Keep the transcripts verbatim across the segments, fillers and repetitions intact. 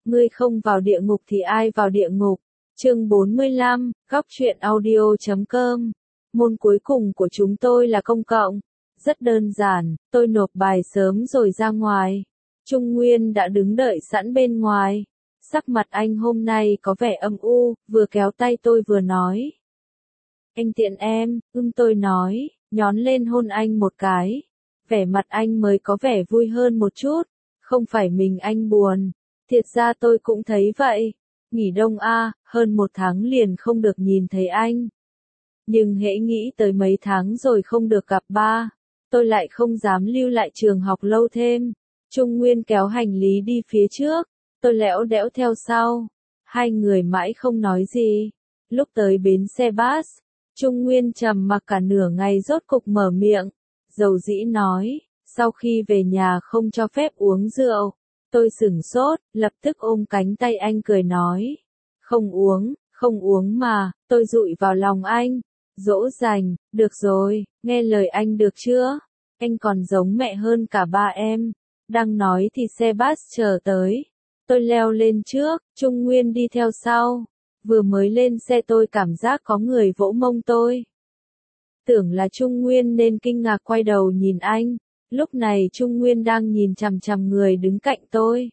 Ngươi không vào địa ngục thì ai vào địa ngục? Chương bốn mươi lăm, góc truyện audio chấm com. Môn cuối cùng của chúng tôi là công cộng. Rất đơn giản, tôi nộp bài sớm rồi ra ngoài. Trung Nguyên đã đứng đợi sẵn bên ngoài. Sắc mặt anh hôm nay có vẻ âm u, vừa kéo tay tôi vừa nói. Anh tiện em, ưm tôi nói, nhón lên hôn anh một cái. Vẻ mặt anh mới có vẻ vui hơn một chút. Không phải mình anh buồn. Thiệt ra tôi cũng thấy vậy. Nghỉ đông a, hơn một tháng liền không được nhìn thấy anh. Nhưng hễ nghĩ tới mấy tháng rồi không được gặp ba, tôi lại không dám lưu lại trường học lâu thêm. Trung Nguyên kéo hành lý đi phía trước, tôi lẽo đẽo theo sau. Hai người mãi không nói gì. Lúc tới bến xe bus, Trung Nguyên trầm mặc cả nửa ngày rốt cục mở miệng. Dầu dĩ nói, sau khi về nhà không cho phép uống rượu. Tôi sửng sốt, lập tức ôm cánh tay anh cười nói. Không uống, không uống mà, tôi dụi vào lòng anh. Dỗ dành, được rồi, nghe lời anh được chưa? Anh còn giống mẹ hơn cả ba em. Đang nói thì xe bus chờ tới. Tôi leo lên trước, Trung Nguyên đi theo sau. Vừa mới lên xe tôi cảm giác có người vỗ mông tôi. Tưởng là Trung Nguyên nên kinh ngạc quay đầu nhìn anh. Lúc này Trung Nguyên đang nhìn chằm chằm người đứng cạnh tôi.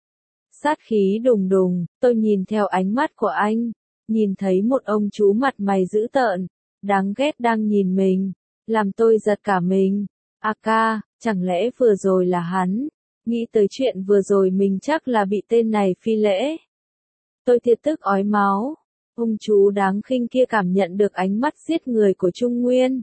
Sát khí đùng đùng, tôi nhìn theo ánh mắt của anh. Nhìn thấy một ông chú mặt mày dữ tợn, đáng ghét đang nhìn mình. Làm tôi giật cả mình. A ca, chẳng lẽ vừa rồi là hắn? Nghĩ tới chuyện vừa rồi mình chắc là bị tên này phi lễ. Tôi thiệt tức ói máu. Ông chú đáng khinh kia cảm nhận được ánh mắt giết người của Trung Nguyên.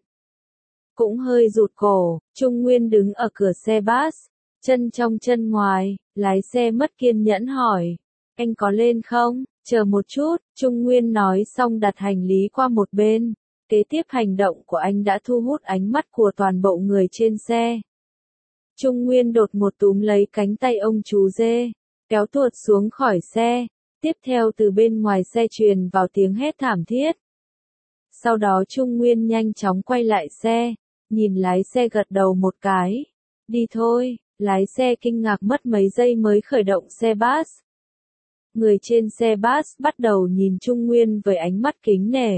Cũng hơi rụt cổ, Trung Nguyên đứng ở cửa xe bus, chân trong chân ngoài, lái xe mất kiên nhẫn hỏi. Anh có lên không? Chờ một chút, Trung Nguyên nói xong đặt hành lý qua một bên. Kế tiếp hành động của anh đã thu hút ánh mắt của toàn bộ người trên xe. Trung Nguyên đột một túm lấy cánh tay ông chú dê, kéo tuột xuống khỏi xe. Tiếp theo từ bên ngoài xe truyền vào tiếng hét thảm thiết. Sau đó Trung Nguyên nhanh chóng quay lại xe, nhìn lái xe gật đầu một cái. Đi thôi, lái xe kinh ngạc mất mấy giây mới khởi động xe bus. Người trên xe bus bắt đầu nhìn Trung Nguyên với ánh mắt kính nể.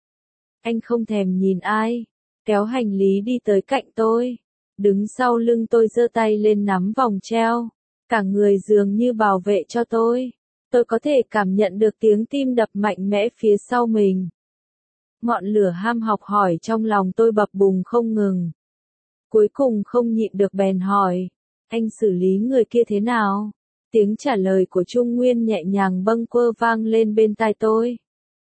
Anh không thèm nhìn ai, kéo hành lý đi tới cạnh tôi. Đứng sau lưng tôi giơ tay lên nắm vòng treo, cả người dường như bảo vệ cho tôi. Tôi có thể cảm nhận được tiếng tim đập mạnh mẽ phía sau mình. Ngọn lửa ham học hỏi trong lòng tôi bập bùng không ngừng. Cuối cùng không nhịn được bèn hỏi, anh xử lý người kia thế nào? Tiếng trả lời của Trung Nguyên nhẹ nhàng bâng quơ vang lên bên tai tôi.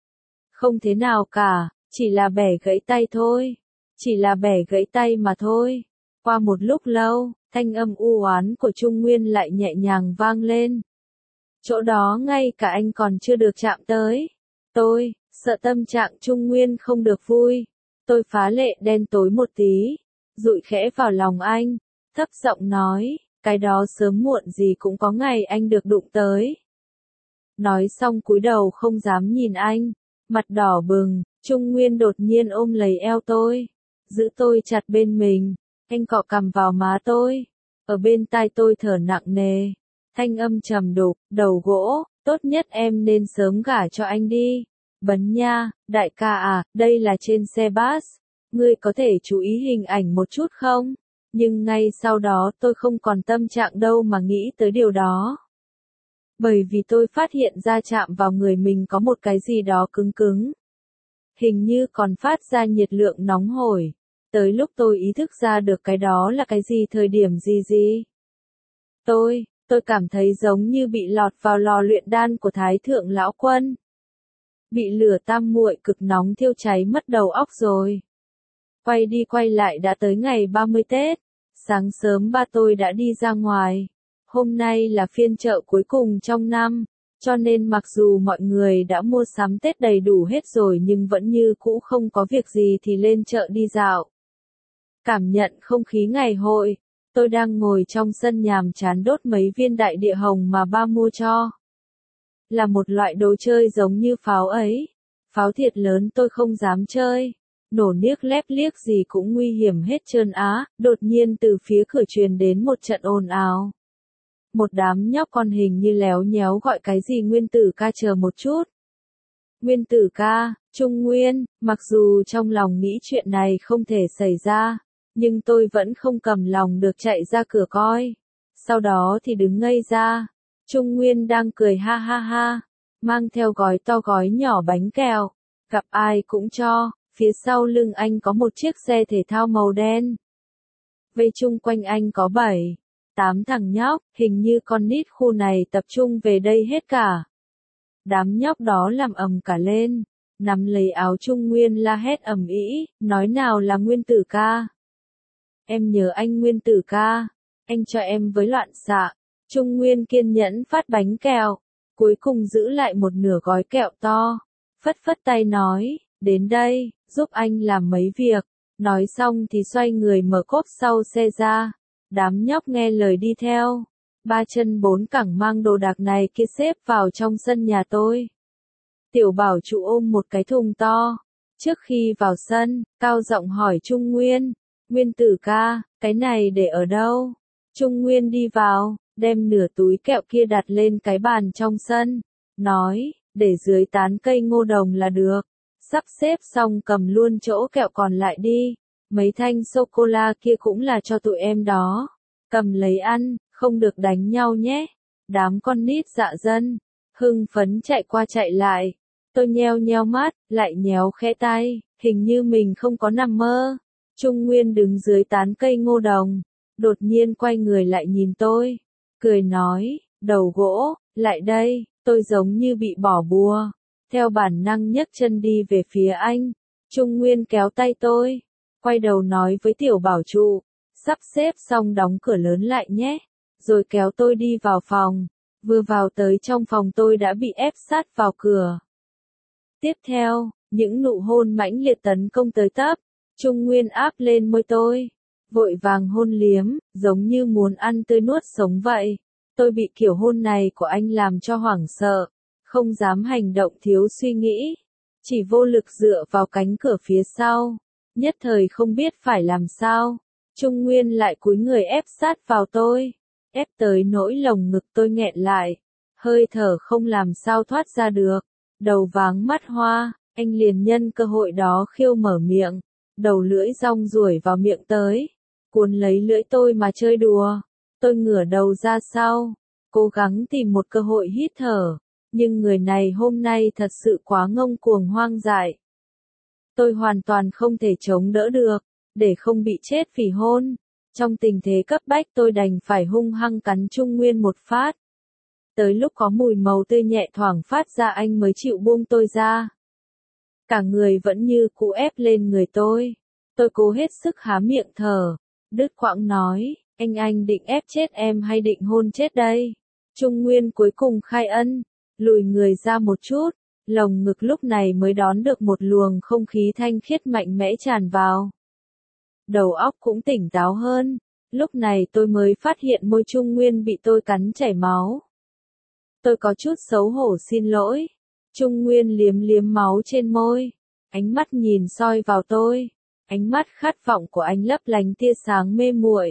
Không thế nào cả, chỉ là bẻ gãy tay thôi. Chỉ là bẻ gãy tay mà thôi. Qua một lúc lâu, thanh âm u oán của Trung Nguyên lại nhẹ nhàng vang lên. Chỗ đó ngay cả anh còn chưa được chạm tới. Tôi, sợ tâm trạng Trung Nguyên không được vui. Tôi phá lệ đen tối một tí, dụi khẽ vào lòng anh, thấp giọng nói, cái đó sớm muộn gì cũng có ngày anh được đụng tới. Nói xong cúi đầu không dám nhìn anh, mặt đỏ bừng, Trung Nguyên đột nhiên ôm lấy eo tôi, giữ tôi chặt bên mình, anh cọ cằm vào má tôi, ở bên tai tôi thở nặng nề. Thanh âm trầm đục, đầu gỗ, tốt nhất em nên sớm gả cho anh đi. Bấn nha, đại ca à, đây là trên xe bus. Ngươi có thể chú ý hình ảnh một chút không? Nhưng ngay sau đó tôi không còn tâm trạng đâu mà nghĩ tới điều đó. Bởi vì tôi phát hiện ra chạm vào người mình có một cái gì đó cứng cứng. Hình như còn phát ra nhiệt lượng nóng hổi. Tới lúc tôi ý thức ra được cái đó là cái gì thời điểm gì gì. Tôi... Tôi cảm thấy giống như bị lọt vào lò luyện đan của Thái Thượng Lão Quân. Bị lửa tam muội cực nóng thiêu cháy mất đầu óc rồi. Quay đi quay lại đã tới ngày ba mươi Tết. Sáng sớm ba tôi đã đi ra ngoài. Hôm nay là phiên chợ cuối cùng trong năm. Cho nên mặc dù mọi người đã mua sắm Tết đầy đủ hết rồi nhưng vẫn như cũ không có việc gì thì lên chợ đi dạo. Cảm nhận không khí ngày hội. Tôi đang ngồi trong sân nhàm chán đốt mấy viên đại địa hồng mà ba mua cho. Là một loại đồ chơi giống như pháo ấy. Pháo thiệt lớn tôi không dám chơi. Nổ niếc lép liếc gì cũng nguy hiểm hết trơn á. Đột nhiên từ phía cửa truyền đến một trận ồn ào. một đám nhóc con hình như léo nhéo gọi cái gì Nguyên Tử ca chờ một chút. Nguyên Tử ca, Trung Nguyên, mặc dù trong lòng nghĩ chuyện này không thể xảy ra, nhưng tôi vẫn không cầm lòng được chạy ra cửa coi. Sau đó thì đứng ngây ra. Trung Nguyên đang cười ha ha ha, mang theo gói to gói nhỏ bánh kẹo, gặp ai cũng cho, phía sau lưng anh có một chiếc xe thể thao màu đen. Vây chung quanh anh có bảy, tám thằng nhóc, hình như con nít khu này tập trung về đây hết cả. Đám nhóc đó làm ầm cả lên, nắm lấy áo Trung Nguyên la hét ầm ĩ, nói nào là Nguyên Tử ca. Em nhớ anh Nguyên Tử ca, anh cho em với loạn xạ. Trung Nguyên kiên nhẫn phát bánh kẹo, cuối cùng giữ lại một nửa gói kẹo to, phất phất tay nói, đến đây, giúp anh làm mấy việc. Nói xong thì xoay người mở cốp sau xe ra, đám nhóc nghe lời đi theo. Ba chân bốn cẳng mang đồ đạc này kia xếp vào trong sân nhà tôi. Tiểu Bảo Trụ ôm một cái thùng to. Trước khi vào sân, cao giọng hỏi Trung Nguyên, Nguyên Tử ca, cái này để ở đâu? Trung Nguyên đi vào, đem nửa túi kẹo kia đặt lên cái bàn trong sân, nói, để dưới tán cây ngô đồng là được. Sắp xếp xong cầm luôn chỗ kẹo còn lại đi, mấy thanh sô-cô-la kia cũng là cho tụi em đó. Cầm lấy ăn, không được đánh nhau nhé. Đám con nít dạ dân, hưng phấn chạy qua chạy lại. Tôi nheo nheo mắt, lại nhéo khẽ tay, hình như mình không có nằm mơ. Trung Nguyên đứng dưới tán cây ngô đồng, đột nhiên quay người lại nhìn tôi, cười nói, đầu gỗ, lại đây. Tôi giống như bị bỏ bùa, theo bản năng nhấc chân đi về phía anh. Trung Nguyên kéo tay tôi, quay đầu nói với Tiểu Bảo Trụ, sắp xếp xong đóng cửa lớn lại nhé, rồi kéo tôi đi vào phòng. Vừa vào tới trong phòng tôi đã bị ép sát vào cửa. Tiếp theo, những nụ hôn mãnh liệt tấn công tới tấp, Trung Nguyên áp lên môi tôi, vội vàng hôn liếm, giống như muốn ăn tươi nuốt sống vậy. Tôi bị kiểu hôn này của anh làm cho hoảng sợ, không dám hành động thiếu suy nghĩ, chỉ vô lực dựa vào cánh cửa phía sau, nhất thời không biết phải làm sao. Trung Nguyên lại cúi người ép sát vào tôi, ép tới nỗi lồng ngực tôi nghẹn lại, hơi thở không làm sao thoát ra được, đầu váng mắt hoa. Anh liền nhân cơ hội đó khiêu mở miệng, đầu lưỡi rong ruổi vào miệng tới, cuốn lấy lưỡi tôi mà chơi đùa. Tôi ngửa đầu ra sau, cố gắng tìm một cơ hội hít thở, nhưng người này hôm nay thật sự quá ngông cuồng hoang dại. Tôi hoàn toàn không thể chống đỡ được, để không bị chết vì hôn. Trong tình thế cấp bách tôi đành phải hung hăng cắn Trung Nguyên một phát. Tới lúc có mùi màu tươi nhẹ thoảng phát ra anh mới chịu buông tôi ra. Cả người vẫn như cũ ép lên người tôi. Tôi cố hết sức há miệng thở, đứt quãng nói, anh anh định ép chết em hay định hôn chết đây? Trung Nguyên cuối cùng khai ân, lùi người ra một chút, lồng ngực lúc này mới đón được một luồng không khí thanh khiết mạnh mẽ tràn vào. Đầu óc cũng tỉnh táo hơn, lúc này tôi mới phát hiện môi Trung Nguyên bị tôi cắn chảy máu. Tôi có chút xấu hổ xin lỗi. Trung Nguyên liếm liếm máu trên môi, ánh mắt nhìn soi vào tôi, ánh mắt khát vọng của anh lấp lánh tia sáng mê muội.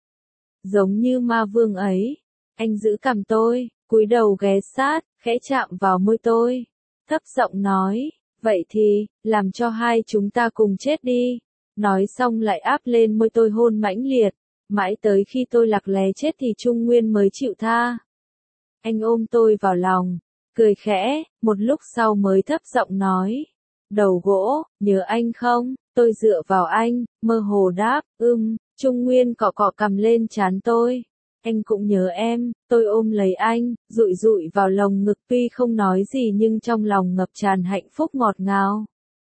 Giống như ma vương ấy, anh giữ cằm tôi, cúi đầu ghé sát, khẽ chạm vào môi tôi, thấp giọng nói, vậy thì, làm cho hai chúng ta cùng chết đi. Nói xong lại áp lên môi tôi hôn mãnh liệt, mãi tới khi tôi lạc lé chết thì Trung Nguyên mới chịu tha. Anh ôm tôi vào lòng, cười khẽ, một lúc sau mới thấp giọng nói, đầu gỗ, nhớ anh không? Tôi dựa vào anh, mơ hồ đáp, ưm. Trung Nguyên cọ cọ cằm lên trán tôi, anh cũng nhớ em. Tôi ôm lấy anh, dụi dụi vào lồng ngực, tuy không nói gì nhưng trong lòng ngập tràn hạnh phúc ngọt ngào.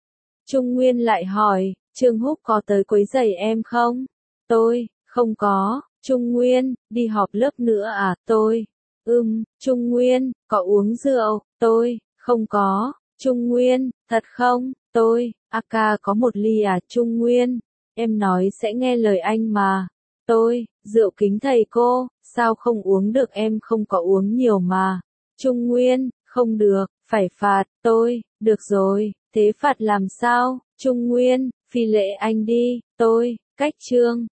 Trung Nguyên lại hỏi, Trương Húc có tới quấy rầy em không? Tôi, không có. Trung Nguyên, đi họp lớp nữa à? Tôi, ừm. Trung Nguyên, có uống rượu? Tôi, không có. Trung Nguyên, thật không? Tôi, a ca có một ly à? Trung Nguyên, em nói sẽ nghe lời anh mà. Tôi, rượu kính thầy cô, sao không uống được, em không có uống nhiều mà. Trung Nguyên, không được, phải phạt. Tôi, được rồi, thế phạt làm sao? Trung Nguyên, phi lễ anh đi. Tôi, cách chương.